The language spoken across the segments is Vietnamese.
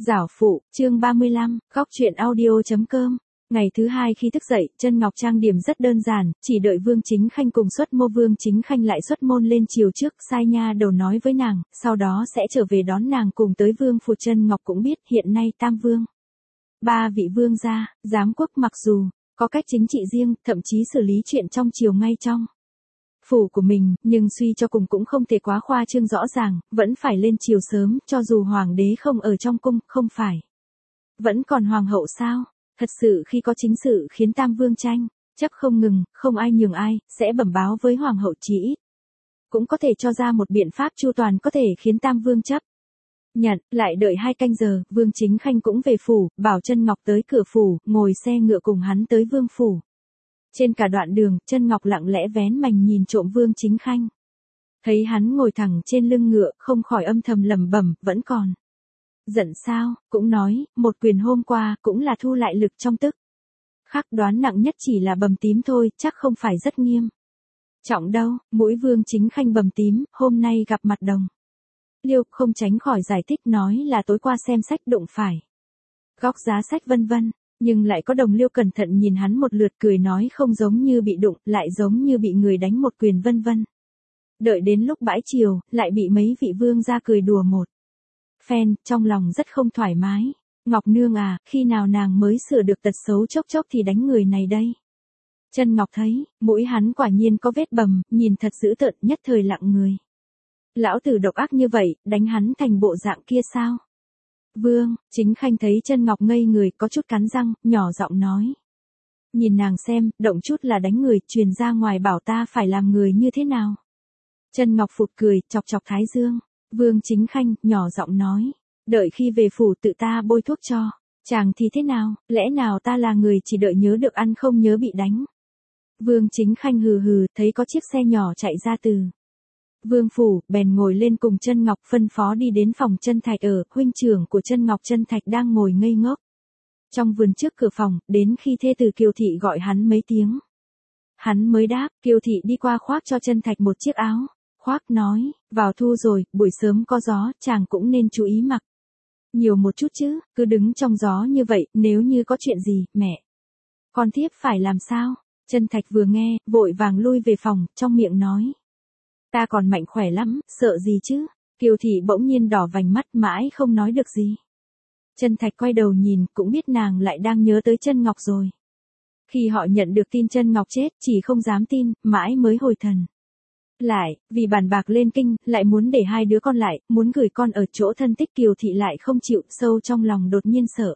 Giảo phụ, chương 35, góc truyện audio.com. Ngày thứ hai khi thức dậy, Chân Ngọc trang điểm rất đơn giản, chỉ đợi Vương Chính Khanh cùng xuất mô. Vương Chính Khanh lại xuất môn lên chiều trước, sai nha đầu nói với nàng, sau đó sẽ trở về đón nàng cùng tới vương phủ. Chân Ngọc cũng biết hiện nay Tam Vương, ba vị vương gia, giám quốc mặc dù có cách chính trị riêng, thậm chí xử lý chuyện trong triều ngay trong phủ của mình, nhưng suy cho cùng cũng không thể quá khoa trương rõ ràng, vẫn phải lên triều sớm, cho dù hoàng đế không ở trong cung, không phải vẫn còn hoàng hậu sao? Thật sự khi có chính sự khiến Tam Vương tranh chấp không ngừng, không ai nhường ai, sẽ bẩm báo với hoàng hậu, chí ít cũng có thể cho ra một biện pháp chu toàn có thể khiến Tam Vương chấp nhận. Lại đợi 2 canh giờ, Vương Chính Khanh cũng về phủ, bảo Chân Ngọc tới cửa phủ, ngồi xe ngựa cùng hắn tới vương phủ. Trên cả đoạn đường, Chân Ngọc lặng lẽ vén mành nhìn trộm Vương Chính Khanh. Thấy hắn ngồi thẳng trên lưng ngựa, không khỏi âm thầm lẩm bẩm, vẫn còn giận sao? Cũng nói, một quyền hôm qua, cũng là thu lại lực trong tức khắc, đoán nặng nhất chỉ là bầm tím thôi, chắc không phải rất nghiêm trọng đâu. Mũi Vương Chính Khanh bầm tím, hôm nay gặp mặt đồng liêu, không tránh khỏi giải thích nói là tối qua xem sách đụng phải góc giá sách vân vân. Nhưng lại có đồng liêu cẩn thận nhìn hắn một lượt, cười nói không giống như bị đụng, lại giống như bị người đánh một quyền vân vân. Đợi đến lúc bãi chiều, lại bị mấy vị vương gia cười đùa một phen, trong lòng rất không thoải mái. Ngọc nương à, khi nào nàng mới sửa được tật xấu chốc chốc thì đánh người này đây? Chân Ngọc thấy, mũi hắn quả nhiên có vết bầm, nhìn thật dữ tợn, nhất thời lặng người. Lão tử độc ác như vậy, đánh hắn thành bộ dạng kia sao? Vương Chính Khanh thấy Chân Ngọc ngây người, có chút cắn răng, nhỏ giọng nói. Nhìn nàng xem, động chút là đánh người, truyền ra ngoài bảo ta phải làm người như thế nào? Chân Ngọc phụt cười, chọc chọc thái dương. Vương Chính Khanh, nhỏ giọng nói. Đợi khi về phủ tự ta bôi thuốc cho. Chàng thì thế nào, lẽ nào ta là người chỉ đợi nhớ được ăn không nhớ bị đánh? Vương Chính Khanh hừ hừ, thấy có chiếc xe nhỏ chạy ra từ vương phủ, bèn ngồi lên cùng Chân Ngọc, phân phó đi đến phòng Chân Thạch ở. Huynh trưởng của Chân Ngọc, Chân Thạch đang ngồi ngây ngốc trong vườn trước cửa phòng, đến khi thê từ Kiều thị gọi hắn mấy tiếng, hắn mới đáp. Kiều thị đi qua khoác cho Chân Thạch một chiếc áo khoác, nói, vào thu rồi, buổi sớm có gió, chàng cũng nên chú ý mặc nhiều một chút chứ, cứ đứng trong gió như vậy, nếu như có chuyện gì, mẹ con thiếp phải làm sao? Chân Thạch vừa nghe, vội vàng lui về phòng, trong miệng nói, ta còn mạnh khỏe lắm, sợ gì chứ? Kiều thị bỗng nhiên đỏ vành mắt, mãi không nói được gì. Chân Thạch quay đầu nhìn, cũng biết nàng lại đang nhớ tới Chân Ngọc rồi. Khi họ nhận được tin Chân Ngọc chết, chỉ không dám tin, mãi mới hồi thần lại, vì bàn bạc lên kinh, lại muốn để 2 đứa con lại, muốn gửi con ở chỗ thân tích. Kiều thị lại không chịu, sâu trong lòng đột nhiên sợ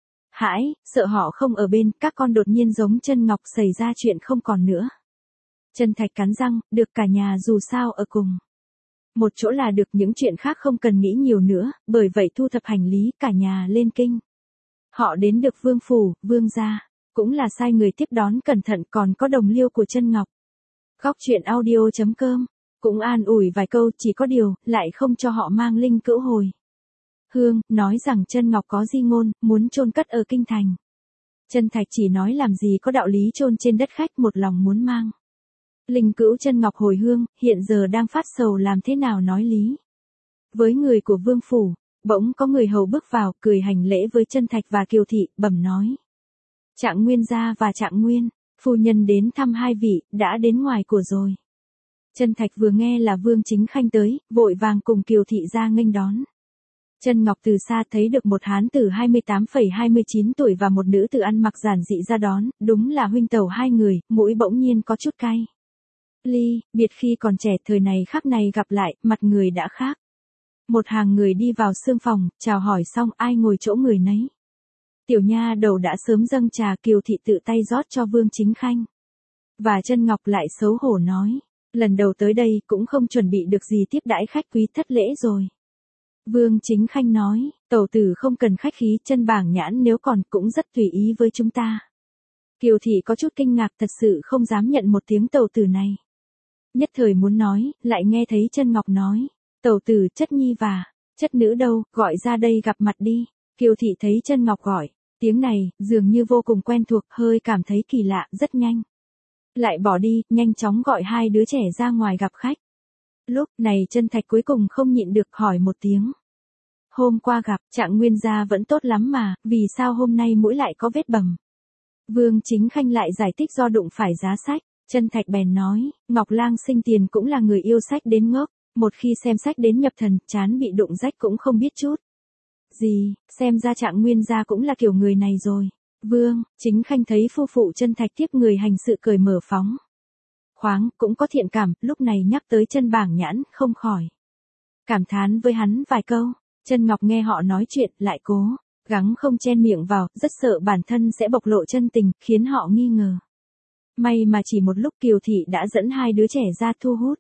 hãi, sợ họ không ở bên, các con đột nhiên giống Chân Ngọc xảy ra chuyện không còn nữa. Chân Thạch cắn răng, được, cả nhà dù sao ở cùng một chỗ là được, những chuyện khác không cần nghĩ nhiều nữa, bởi vậy thu thập hành lý, cả nhà lên kinh. Họ đến được vương phủ, vương gia cũng là sai người tiếp đón cẩn thận, còn có đồng liêu của Chân Ngọc. Góc truyện audio.com cũng an ủi vài câu, chỉ có điều, lại không cho họ mang linh cữu hồi hương, nói rằng Chân Ngọc có di ngôn, muốn chôn cất ở kinh thành. Chân Thạch chỉ nói làm gì có đạo lý chôn trên đất khách, một lòng muốn mang linh cữu Chân Ngọc hồi hương, hiện giờ đang phát sầu làm thế nào nói lý với người của vương phủ. Bỗng có người hầu bước vào, cười hành lễ với Chân Thạch và Kiều thị, bẩm nói, Trạng Nguyên gia và Trạng Nguyên phu nhân đến thăm 2 vị, đã đến ngoài cửa rồi. Chân Thạch vừa nghe là Vương Chính Khanh tới, vội vàng cùng Kiều thị ra nghênh đón. Chân Ngọc từ xa thấy được một hán tử 28,29 tuổi và một nữ tử ăn mặc giản dị ra đón, đúng là huynh tẩu 2 người, mũi bỗng nhiên có chút cay ly, biệt khi còn trẻ, thời này khắc này gặp lại, mặt người đã khác. Một hàng người đi vào sương phòng, chào hỏi xong, ai ngồi chỗ người nấy. Tiểu nha đầu đã sớm dâng trà, Kiều thị tự tay rót cho Vương Chính Khanh. Và Chân Ngọc lại xấu hổ nói, lần đầu tới đây cũng không chuẩn bị được gì tiếp đãi khách quý, thất lễ rồi. Vương Chính Khanh nói, tẩu tử không cần khách khí, Chân bảng nhãn nếu còn cũng rất tùy ý với chúng ta. Kiều thị có chút kinh ngạc, thật sự không dám nhận một tiếng tẩu tử này. Nhất thời muốn nói, lại nghe thấy Chân Ngọc nói, tẩu tử, chất nhi và chất nữ đâu, gọi ra đây gặp mặt đi. Kiều thị thấy Chân Ngọc gọi tiếng này, dường như vô cùng quen thuộc, hơi cảm thấy kỳ lạ, rất nhanh lại bỏ đi, nhanh chóng gọi 2 đứa trẻ ra ngoài gặp khách. Lúc này Chân Thạch cuối cùng không nhịn được, hỏi một tiếng. Hôm qua gặp, Trạng Nguyên gia vẫn tốt lắm mà, vì sao hôm nay mũi lại có vết bầm? Vương Chính Khanh lại giải thích do đụng phải giá sách. Chân Thạch bèn nói, Ngọc Lang sinh tiền cũng là người yêu sách đến ngốc, một khi xem sách đến nhập thần, chán bị đụng rách cũng không biết chút gì, xem ra Trạng Nguyên gia cũng là kiểu người này rồi. Vương Chính Khanh thấy phu phụ Chân Thạch tiếp người hành sự cởi mở phóng khoáng, cũng có thiện cảm, lúc này nhắc tới Chân Bảng Nhãn, không khỏi cảm thán với hắn vài câu. Chân Ngọc nghe họ nói chuyện, lại cố gắng không chen miệng vào, rất sợ bản thân sẽ bộc lộ chân tình, khiến họ nghi ngờ. May mà chỉ một lúc Kiều Thị đã dẫn hai đứa trẻ ra thu hút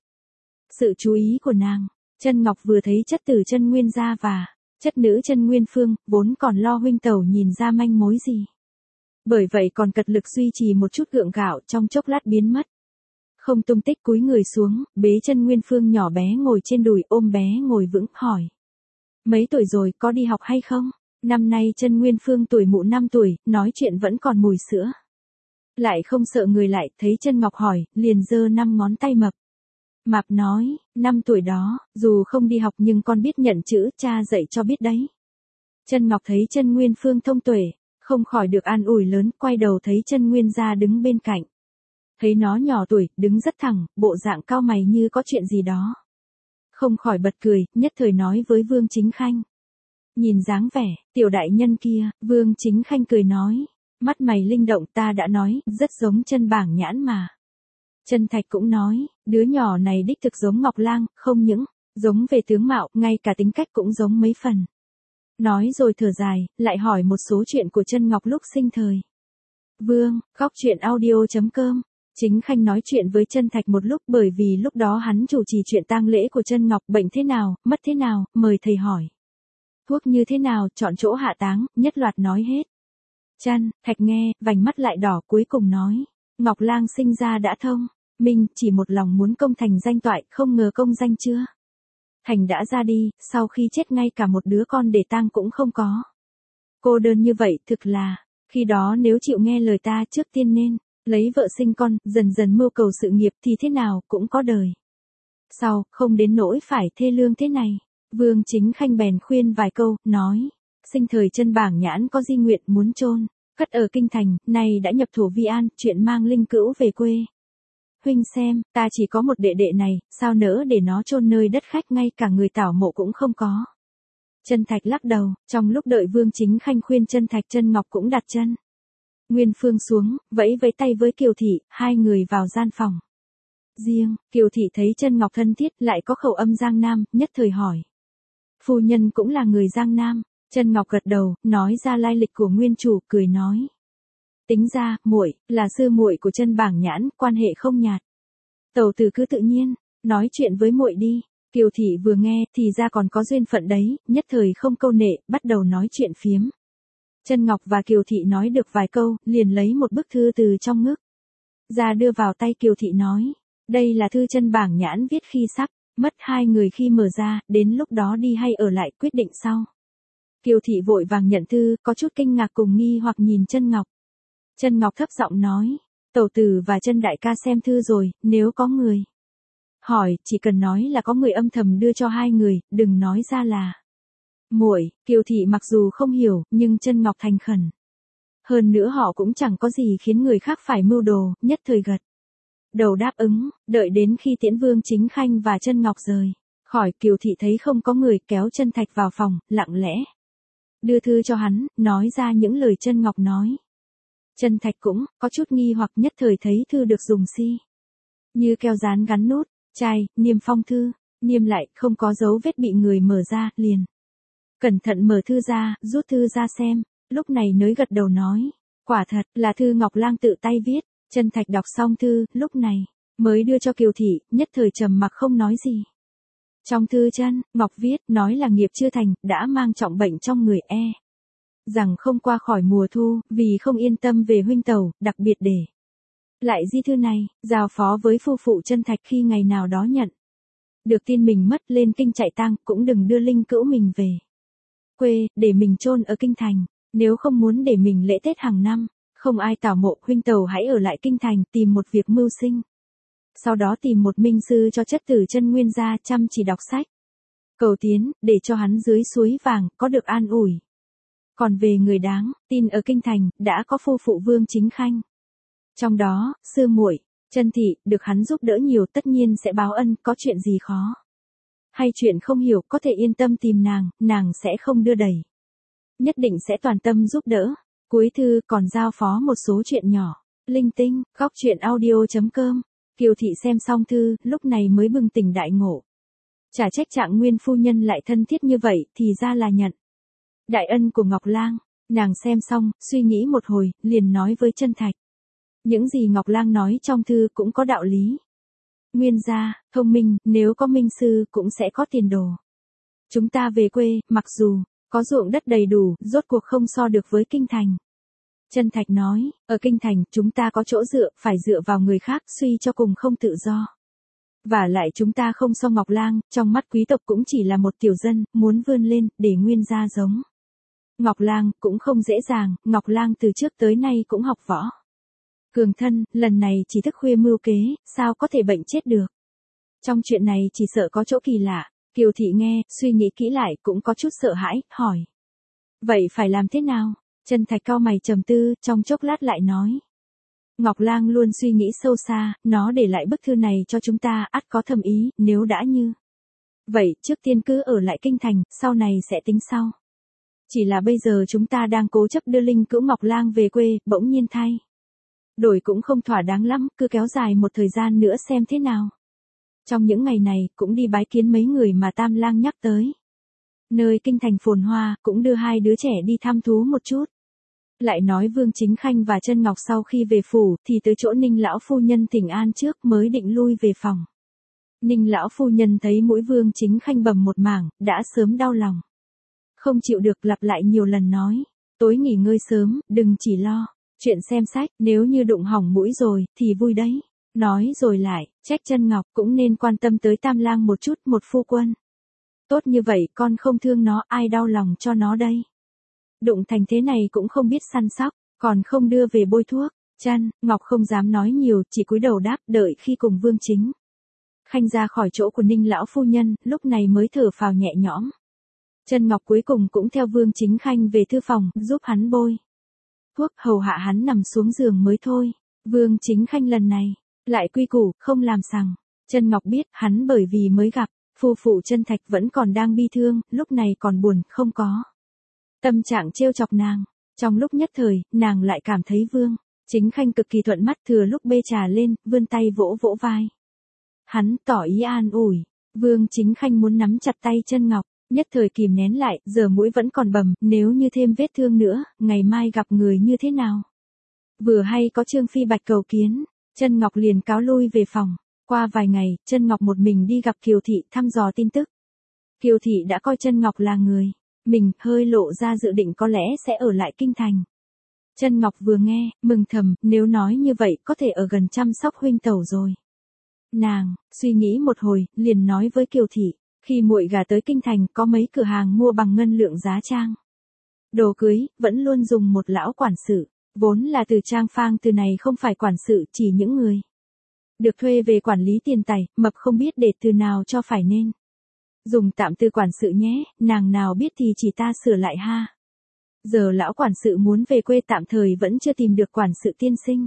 sự chú ý của nàng. Chân Ngọc vừa thấy chất tử Chân Nguyên gia và chất nữ Chân Nguyên Phương, vốn còn lo huynh tẩu nhìn ra manh mối gì. Bởi vậy còn cật lực duy trì một chút gượng gạo, trong chốc lát biến mất. Không tung tích, cúi người xuống, bế Chân Nguyên Phương nhỏ bé ngồi trên đùi, ôm bé ngồi vững, hỏi. Mấy tuổi rồi, có đi học hay không? Năm nay Chân Nguyên Phương tuổi mụ 5 tuổi, nói chuyện vẫn còn mùi sữa. Lại không sợ người lại, thấy Chân Ngọc hỏi, liền giơ 5 ngón tay mập. Mạp nói, 5 tuổi đó, dù không đi học nhưng con biết nhận chữ, cha dạy cho biết đấy. Chân Ngọc thấy Chân Nguyên Phương thông tuệ, không khỏi được an ủi lớn, quay đầu thấy Chân Nguyên gia đứng bên cạnh. Thấy nó nhỏ tuổi, đứng rất thẳng, bộ dạng cao mày như có chuyện gì đó. Không khỏi bật cười, nhất thời nói với Vương Chính Khanh. Nhìn dáng vẻ, tiểu đại nhân kia, Vương Chính Khanh cười nói. Mắt mày linh động, ta đã nói, rất giống Chân Bảng Nhãn mà. Chân Thạch cũng nói, đứa nhỏ này đích thực giống Ngọc Lang, không những giống về tướng mạo, ngay cả tính cách cũng giống mấy phần. Nói rồi thở dài, lại hỏi một số chuyện của Chân Ngọc lúc sinh thời. Vương, góc chuyện audio.com. Chính Khanh nói chuyện với Chân Thạch một lúc, bởi vì lúc đó hắn chủ trì chuyện tang lễ của Chân Ngọc, bệnh thế nào, mất thế nào, mời thầy hỏi. Thuốc như thế nào, chọn chỗ hạ táng, nhất loạt nói hết. Chân Thạch nghe, vành mắt lại đỏ, cuối cùng nói. Ngọc Lang sinh ra đã thông minh, chỉ một lòng muốn công thành danh toại, không ngờ công danh chưa thành đã ra đi, sau khi chết ngay cả một đứa con để tang cũng không có. Cô đơn như vậy, thực là, khi đó nếu chịu nghe lời ta trước tiên nên lấy vợ sinh con, dần dần mưu cầu sự nghiệp thì thế nào cũng có đời sau, không đến nỗi phải thê lương thế này. Vương Chính Khanh bèn khuyên vài câu, nói, sinh thời Chân Bảng Nhãn có di nguyện muốn chôn cất ở kinh thành, nay đã nhập thổ Vi An, chuyện mang linh cữu về quê. Huynh xem, ta chỉ có một đệ đệ này, sao nỡ để nó chôn nơi đất khách, ngay cả người tảo mộ cũng không có. Chân Thạch lắc đầu, trong lúc đợi Vương Chính Khanh khuyên Chân Thạch, Chân Ngọc cũng đặt chân Nguyên Phương xuống, vẫy tay với Kiều Thị, hai người vào gian phòng riêng. Kiều Thị thấy Chân Ngọc thân thiết, lại có khẩu âm Giang Nam, nhất thời hỏi. Phu nhân cũng là người Giang Nam. Chân Ngọc gật đầu, nói ra lai lịch của nguyên chủ, cười nói. Tính ra, muội là sư muội của Chân Bảng Nhãn, quan hệ không nhạt. Tẩu tử cứ tự nhiên, nói chuyện với muội đi. Kiều Thị vừa nghe, thì ra còn có duyên phận đấy, nhất thời không câu nệ, bắt đầu nói chuyện phiếm. Chân Ngọc và Kiều Thị nói được vài câu, liền lấy một bức thư từ trong ngực ra đưa vào tay Kiều Thị nói. Đây là thư Chân Bảng Nhãn viết khi sắp mất hai người, khi mở ra, đến lúc đó đi hay ở lại quyết định sau. Kiều Thị vội vàng nhận thư, có chút kinh ngạc cùng nghi hoặc nhìn Chân Ngọc. Chân Ngọc thấp giọng nói, tẩu tử và Chân đại ca xem thư rồi, nếu có người hỏi, chỉ cần nói là có người âm thầm đưa cho hai người, đừng nói ra là muội. Kiều Thị mặc dù không hiểu, nhưng Chân Ngọc thành khẩn. Hơn nữa họ cũng chẳng có gì khiến người khác phải mưu đồ, nhất thời gật đầu đáp ứng. Đợi đến khi tiễn Vương Chính Khanh và Chân Ngọc rời khỏi, Kiều Thị thấy không có người, kéo Chân Thạch vào phòng, lặng lẽ đưa thư cho hắn, nói ra những lời Chân Ngọc nói. Chân Thạch cũng có chút nghi hoặc, nhất thời thấy thư được dùng như keo dán gắn nút chai, niêm phong thư, niêm lại, không có dấu vết bị người mở ra, liền cẩn thận mở thư ra, rút thư ra xem, lúc này nới gật đầu nói, quả thật là thư Ngọc Lang tự tay viết. Chân Thạch đọc xong thư, lúc này mới đưa cho Kiều Thị, nhất thời trầm mặc không nói gì. Trong thư Chân Ngọc viết, nói là nghiệp chưa thành, đã mang trọng bệnh trong người, rằng không qua khỏi mùa thu, vì không yên tâm về huynh tẩu, đặc biệt để lại di thư này, giao phó với phu phụ Chân Thạch, khi ngày nào đó nhận được tin mình mất, lên kinh chạy tang, cũng đừng đưa linh cữu mình về quê, để mình chôn ở kinh thành. Nếu không muốn để mình lễ Tết hàng năm không ai tảo mộ, huynh tẩu hãy ở lại kinh thành, tìm một việc mưu sinh. Sau đó tìm một minh sư cho chất tử Chân Nguyên gia, chăm chỉ đọc sách. cầu tiến, để cho hắn dưới suối vàng, có được an ủi. Còn về người đáng tin ở kinh thành, đã có phu phụ Vương Chính Khanh. Trong đó, sư muội Chân Thị, được hắn giúp đỡ nhiều, tất nhiên sẽ báo ân, có chuyện gì khó. Hay chuyện không hiểu, có thể yên tâm tìm nàng sẽ không đưa đẩy. Nhất định sẽ toàn tâm giúp đỡ. Cuối thư còn giao phó một số chuyện nhỏ, linh tinh. Góc truyện audio.com. Kiều Thị xem xong thư, lúc này mới bừng tỉnh đại ngộ. Chả trách Trạng Nguyên phu nhân lại thân thiết như vậy, thì ra là nhận đại ân của Ngọc Lang. Nàng xem xong, suy nghĩ một hồi, liền nói với Chân Thạch. Những gì Ngọc Lang nói trong thư cũng có đạo lý. Nguyên gia, thông minh, nếu có minh sư cũng sẽ có tiền đồ. Chúng ta về quê, mặc dù có ruộng đất đầy đủ, rốt cuộc không so được với kinh thành. Chân Thạch nói, ở kinh thành, chúng ta có chỗ dựa, phải dựa vào người khác, suy cho cùng không tự do. Và lại chúng ta không so Ngọc Lang, trong mắt quý tộc cũng chỉ là một tiểu dân, muốn vươn lên, để Nguyên gia giống Ngọc Lang, cũng không dễ dàng, Ngọc Lang từ trước tới nay cũng học võ cường thân, lần này chỉ thức khuya mưu kế, sao có thể bệnh chết được. Trong chuyện này chỉ sợ có chỗ kỳ lạ. Kiều Thị nghe, suy nghĩ kỹ lại, cũng có chút sợ hãi, hỏi. Vậy phải làm thế nào? Chân Thạch cau mày trầm tư, trong chốc lát lại nói. Ngọc Lang luôn suy nghĩ sâu xa, nó để lại bức thư này cho chúng ta, ắt có thầm ý, nếu đã như vậy, trước tiên cứ ở lại kinh thành, sau này sẽ tính sau. Chỉ là bây giờ chúng ta đang cố chấp đưa linh cữu Ngọc Lang về quê, bỗng nhiên thay đổi cũng không thỏa đáng lắm, cứ kéo dài một thời gian nữa xem thế nào. Trong những ngày này, cũng đi bái kiến mấy người mà Tam Lang nhắc tới. Nơi kinh thành phồn hoa, cũng đưa hai đứa trẻ đi thăm thú một chút. Lại nói Vương Chính Khanh và Chân Ngọc sau khi về phủ, thì tới chỗ Ninh lão phu nhân thỉnh an trước, mới định lui về phòng. Ninh lão phu nhân thấy mũi Vương Chính Khanh bầm một mảng, đã sớm đau lòng. Không chịu được, lặp lại nhiều lần nói. Tối nghỉ ngơi sớm, đừng chỉ lo chuyện xem sách, nếu như đụng hỏng mũi rồi, thì vui đấy. Nói rồi lại, trách Chân Ngọc cũng nên quan tâm tới Tam Lang một chút, một phu quân. Tốt như vậy, con không thương nó, ai đau lòng cho nó đây. Đụng thành thế này cũng không biết săn sóc, còn không đưa về bôi thuốc. Chân Ngọc không dám nói nhiều, chỉ cúi đầu đáp, đợi khi cùng Vương Chính Khanh ra khỏi chỗ của Ninh lão phu nhân, lúc này mới thở phào nhẹ nhõm. Chân Ngọc cuối cùng cũng theo Vương Chính Khanh về thư phòng, giúp hắn bôi thuốc, hầu hạ hắn nằm xuống giường mới thôi. Vương Chính Khanh lần này lại quy củ, không làm sằng. Chân Ngọc biết, hắn bởi vì mới gặp phu phụ Chân Thạch vẫn còn đang bi thương, lúc này còn buồn, không có tâm trạng trêu chọc nàng. Trong lúc nhất thời, nàng lại cảm thấy Vương Chính Khanh cực kỳ thuận mắt, thừa lúc bê trà lên, vươn tay vỗ vỗ vai hắn, tỏ ý an ủi. Vương Chính Khanh muốn nắm chặt tay Chân Ngọc, nhất thời kìm nén lại, giờ mũi vẫn còn bầm, nếu như thêm vết thương nữa, ngày mai gặp người như thế nào? Vừa hay có Trương Phi Bạch cầu kiến, Chân Ngọc liền cáo lui về phòng. Qua vài ngày, Chân Ngọc một mình đi gặp Kiều Thị thăm dò tin tức. Kiều Thị đã coi Chân Ngọc là người mình, hơi lộ ra dự định có lẽ sẽ ở lại kinh thành. Chân Ngọc vừa nghe, mừng thầm, nếu nói như vậy có thể ở gần chăm sóc huynh tẩu rồi. Nàng suy nghĩ một hồi, liền nói với Kiều Thị, khi muội gả tới kinh thành có mấy cửa hàng mua bằng ngân lượng giá trang đồ cưới, vẫn luôn dùng một lão quản sự. Vốn là từ Trang Phang, từ này không phải quản sự, chỉ những người được thuê về quản lý tiền tài, mập không biết để từ nào cho phải nên dùng tạm từ quản sự nhé, nàng nào biết thì chỉ ta sửa lại ha. Giờ lão quản sự muốn về quê tạm thời vẫn chưa tìm được quản sự tiên sinh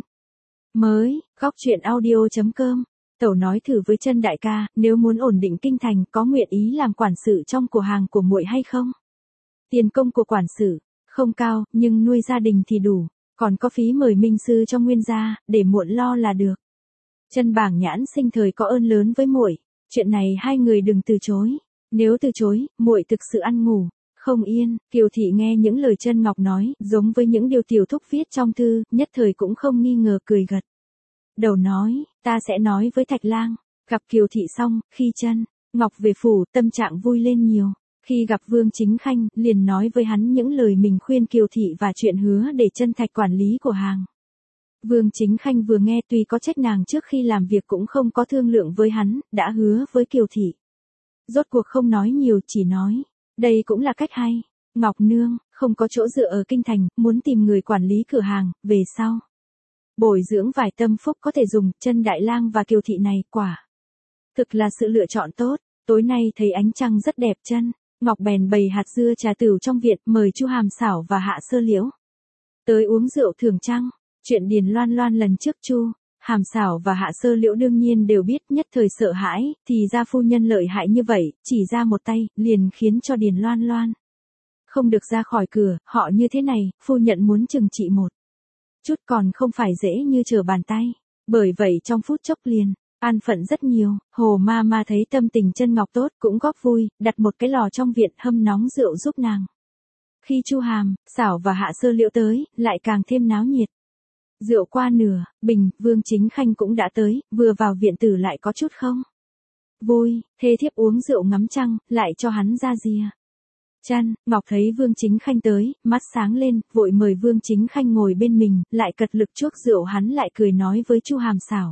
mới. Góc truyện audio.com. Tẩu nói thử với Chân đại ca, nếu muốn ổn định kinh thành, có nguyện ý làm quản sự trong cửa hàng của muội hay không? Tiền công của quản sự không cao, nhưng nuôi gia đình thì đủ, còn có phí mời minh sư cho Nguyên gia, để muộn lo là được. Chân Bảng Nhãn sinh thời có ơn lớn với muội, chuyện này hai người đừng từ chối. Nếu từ chối, muội thực sự ăn ngủ không yên. Kiều Thị nghe những lời Chân Ngọc nói, giống với những điều tiểu thúc viết trong thư, nhất thời cũng không nghi ngờ, cười gật đầu nói, ta sẽ nói với Thạch Lang. Gặp Kiều Thị xong, khi Chân Ngọc về phủ, tâm trạng vui lên nhiều. Khi gặp Vương Chính Khanh, liền nói với hắn những lời mình khuyên Kiều Thị và chuyện hứa để Chân Thạch quản lý của hàng. Vương Chính Khanh vừa nghe, tuy có trách nàng trước khi làm việc cũng không có thương lượng với hắn, đã hứa với Kiều Thị. Rốt cuộc không nói nhiều, chỉ nói, đây cũng là cách hay. Ngọc nương không có chỗ dựa ở kinh thành, muốn tìm người quản lý cửa hàng, về sau bồi dưỡng vài tâm phúc có thể dùng. Chân Đại Lang và Kiều Thị này quả thực là sự lựa chọn tốt. Tối nay thấy ánh trăng rất đẹp chân, Ngọc bèn bày hạt dưa trà tửu trong viện, mời Chu Hàm Xảo và Hạ Sơ Liễu tới uống rượu thưởng trăng. Chuyện Điền Loan Loan lần trước Chu Hàm Xảo và Hạ Sơ Liễu đương nhiên đều biết, nhất thời sợ hãi, thì ra phu nhân lợi hại như vậy, chỉ ra một tay, liền khiến cho Điền Loan Loan không được ra khỏi cửa. Họ như thế này, phu nhận muốn trừng trị một chút còn không phải dễ như trở bàn tay. Bởi vậy trong phút chốc liền an phận rất nhiều. Hồ ma ma thấy tâm tình Chân Ngọc tốt, cũng góp vui, đặt một cái lò trong viện hâm nóng rượu giúp nàng. Khi Chu Hàm Xảo và Hạ Sơ Liễu tới, lại càng thêm náo nhiệt. Rượu qua nửa bình, Vương Chính Khanh cũng đã tới, vừa vào viện tử lại có chút không vui, thê thiếp uống rượu ngắm trăng, lại cho hắn ra rìa chăn. Ngọc thấy Vương Chính Khanh tới, mắt sáng lên, vội mời Vương Chính Khanh ngồi bên mình, lại cật lực chuốc rượu. Hắn lại cười nói với Chu Hàm Xảo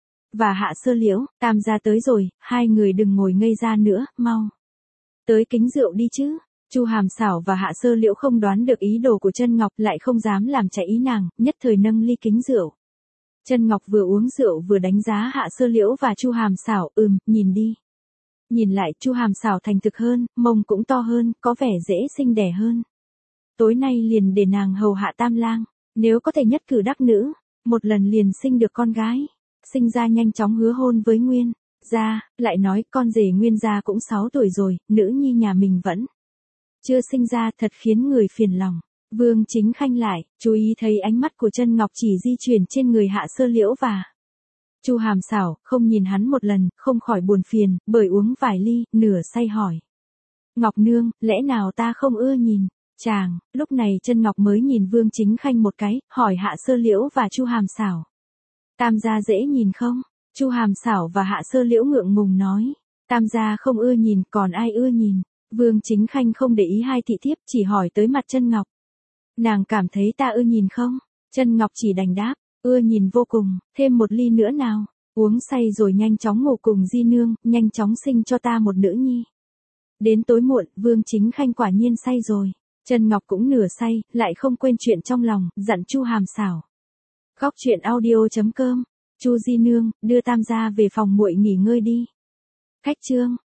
và Hạ Sơ Liễu, Tam gia tới rồi, hai người đừng ngồi ngây ra nữa, mau tới kính rượu đi chứ. Chu Hàm Xảo và Hạ Sơ Liễu không đoán được ý đồ của Chân Ngọc, lại không dám làm trái ý nàng, nhất thời nâng ly kính rượu. Chân Ngọc vừa uống rượu vừa đánh giá Hạ Sơ Liễu và Chu Hàm Xảo, nhìn đi. Nhìn lại, Chu Hàm Xảo thành thực hơn, mông cũng to hơn, có vẻ dễ sinh đẻ hơn. Tối nay liền để nàng hầu hạ Tam lang, nếu có thể nhất cử đắc nữ, một lần liền sinh được con gái. Sinh ra nhanh chóng hứa hôn với Nguyên gia, lại nói con rể Nguyên gia cũng 6 tuổi rồi, nữ nhi nhà mình vẫn chưa sinh ra, thật khiến người phiền lòng. Vương Chính Khanh lại chú ý thấy ánh mắt của Chân Ngọc chỉ di chuyển trên người Hạ Sơ Liễu và Chu Hàm Xảo, không nhìn hắn một lần, không khỏi buồn phiền, bởi uống vài ly, nửa say hỏi: Ngọc nương, lẽ nào ta không ưa nhìn chàng? Lúc này Chân Ngọc mới nhìn Vương Chính Khanh một cái, hỏi Hạ Sơ Liễu và Chu Hàm Xảo: Tam gia dễ nhìn không? Chu Hàm Xảo và Hạ Sơ Liễu ngượng ngùng nói: Tam gia không ưa nhìn, còn ai ưa nhìn? Vương Chính Khanh không để ý hai thị thiếp, chỉ hỏi tới mặt Chân Ngọc: Nàng cảm thấy ta ưa nhìn không? Chân Ngọc chỉ đành đáp: Ưa nhìn vô cùng, thêm một ly nữa nào. Uống say rồi nhanh chóng ngủ cùng di nương, nhanh chóng sinh cho ta một nữ nhi. Đến tối muộn, Vương Chính Khanh quả nhiên say rồi. Chân Ngọc cũng nửa say, lại không quên chuyện trong lòng, dặn Chu Hàm Xảo. Góc truyện audio.com. Chu di nương, đưa Tam gia về phòng muội nghỉ ngơi đi. Khách chương.